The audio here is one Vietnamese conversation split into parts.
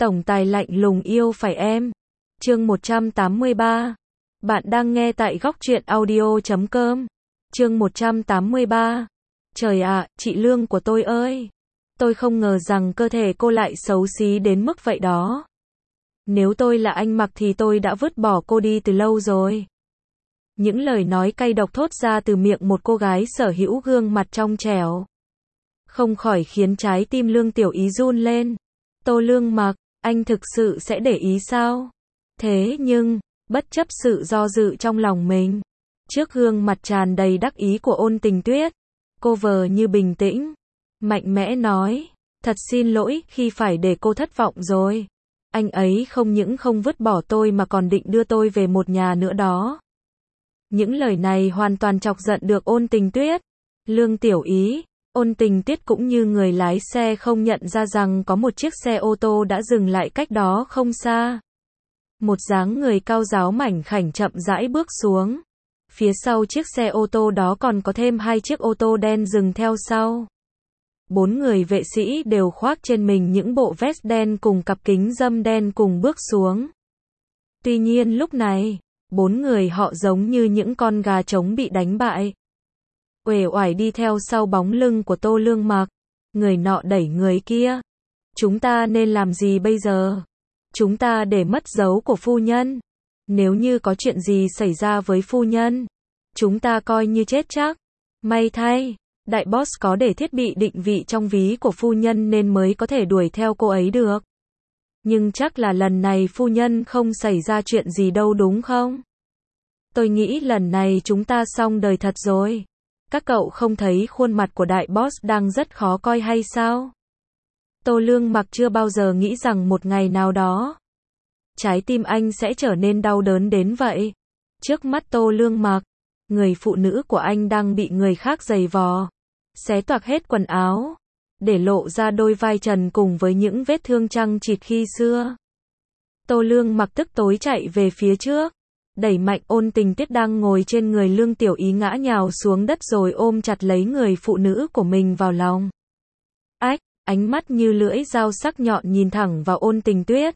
Tổng tài lạnh lùng yêu phải em. Chương 183. Bạn đang nghe tại góc truyện audio.com. Chương 183. Trời ạ, chị Lương của tôi ơi! Tôi không ngờ rằng cơ thể cô lại xấu xí đến mức vậy đó. Nếu tôi là anh Mặc thì tôi đã vứt bỏ cô đi từ lâu rồi. Những lời nói cay độc thốt ra từ miệng một cô gái sở hữu gương mặt trong trẻo, không khỏi khiến trái tim Lương Tiểu Ý run lên. Tô Lương Mặc, anh thực sự sẽ để ý sao? Thế nhưng, bất chấp sự do dự trong lòng mình, trước gương mặt tràn đầy đắc ý của Ôn Tình Tuyết, cô vờ như bình tĩnh, mạnh mẽ nói, thật xin lỗi khi phải để cô thất vọng rồi. Anh ấy không những không vứt bỏ tôi mà còn định đưa tôi về một nhà nữa đó. Những lời này hoàn toàn chọc giận được Ôn Tình Tuyết. Lương Tiểu Ý, Ôn Tình Tuyết cũng như người lái xe không nhận ra rằng có một chiếc xe ô tô đã dừng lại cách đó không xa. Một dáng người cao ráo mảnh khảnh chậm rãi bước xuống. Phía sau chiếc xe ô tô đó còn có thêm 2 chiếc ô tô đen dừng theo sau. 4 người vệ sĩ đều khoác trên mình những bộ vest đen cùng cặp kính râm đen cùng bước xuống. Tuy nhiên lúc này, 4 người họ giống như những con gà trống bị đánh bại, uể oải đi theo sau bóng lưng của Tô Lương Mặc. Người nọ đẩy người kia. Chúng ta nên làm gì bây giờ? Chúng ta để mất dấu của phu nhân. Nếu như có chuyện gì xảy ra với phu nhân, chúng ta coi như chết chắc. May thay, đại boss có để thiết bị định vị trong ví của phu nhân nên mới có thể đuổi theo cô ấy được. Nhưng chắc là lần này phu nhân không xảy ra chuyện gì đâu đúng không? Tôi nghĩ lần này chúng ta xong đời thật rồi. Các cậu không thấy khuôn mặt của đại boss đang rất khó coi hay sao? Tô Lương Mặc chưa bao giờ nghĩ rằng một ngày nào đó, trái tim anh sẽ trở nên đau đớn đến vậy. Trước mắt Tô Lương Mặc, người phụ nữ của anh đang bị người khác giày vò, xé toạc hết quần áo, để lộ ra đôi vai trần cùng với những vết thương chằng chịt khi xưa. Tô Lương Mặc tức tối chạy về phía trước, đẩy mạnh Ôn Tình Tuyết đang ngồi trên người Lương Tiểu Ý ngã nhào xuống đất rồi ôm chặt lấy người phụ nữ của mình vào lòng. Ách, ánh mắt như lưỡi dao sắc nhọn nhìn thẳng vào Ôn Tình Tuyết.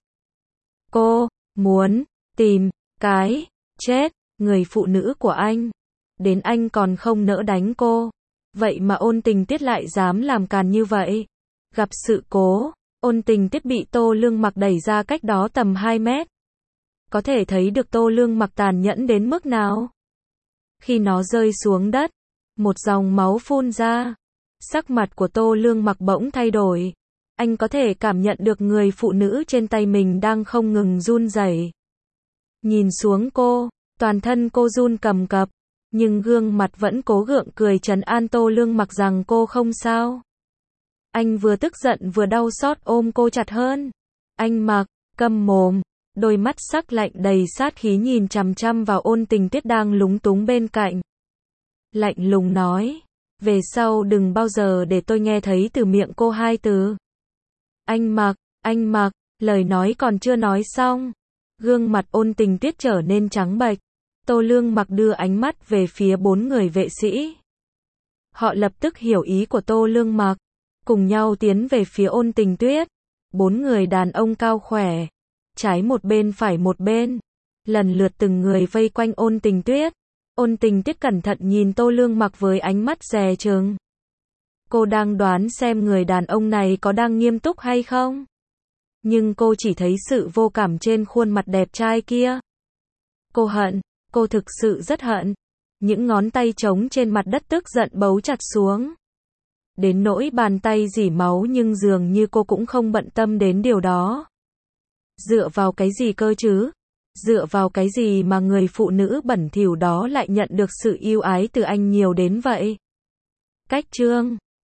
Cô muốn tìm cái chết, người phụ nữ của anh. Đến anh còn không nỡ đánh cô. Vậy mà Ôn Tình Tuyết lại dám làm càn như vậy. Gặp sự cố, Ôn Tình Tuyết bị Tô Lương Mặc đẩy ra cách đó tầm 2 mét. Có thể thấy được Tô Lương Mặc tàn nhẫn đến mức nào. Khi nó rơi xuống đất, một dòng máu phun ra. Sắc mặt của Tô Lương Mặc bỗng thay đổi. Anh có thể cảm nhận được người phụ nữ trên tay mình đang không ngừng run rẩy. Nhìn xuống cô, toàn thân cô run cầm cập, nhưng gương mặt vẫn cố gượng cười trấn an Tô Lương Mặc rằng cô không sao. Anh vừa tức giận vừa đau xót ôm cô chặt hơn. Anh Mặc, câm mồm. Đôi mắt sắc lạnh đầy sát khí nhìn chằm chằm vào Ôn Tình Tuyết đang lúng túng bên cạnh. Lạnh lùng nói, về sau đừng bao giờ để tôi nghe thấy từ miệng cô 2 từ. Anh Mặc, lời nói còn chưa nói xong. Gương mặt Ôn Tình Tuyết trở nên trắng bệch. Tô Lương Mặc đưa ánh mắt về phía 4 người vệ sĩ. Họ lập tức hiểu ý của Tô Lương Mặc, cùng nhau tiến về phía Ôn Tình Tuyết. 4 người đàn ông cao khỏe, trái một bên phải một bên, lần lượt từng người vây quanh Ôn Tình Tuyết. Ôn Tình Tuyết cẩn thận nhìn Tô Lương Mặc với ánh mắt dè chừng. Cô đang đoán xem người đàn ông này có đang nghiêm túc hay không. Nhưng cô chỉ thấy sự vô cảm trên khuôn mặt đẹp trai kia. Cô hận, cô thực sự rất hận. Những ngón tay trống trên mặt đất tức giận bấu chặt xuống. Đến nỗi bàn tay rỉ máu nhưng dường như cô cũng không bận tâm đến điều đó. Dựa vào cái gì cơ chứ? Dựa vào cái gì mà người phụ nữ bẩn thỉu đó lại nhận được sự yêu ái từ anh nhiều đến vậy? Cách chương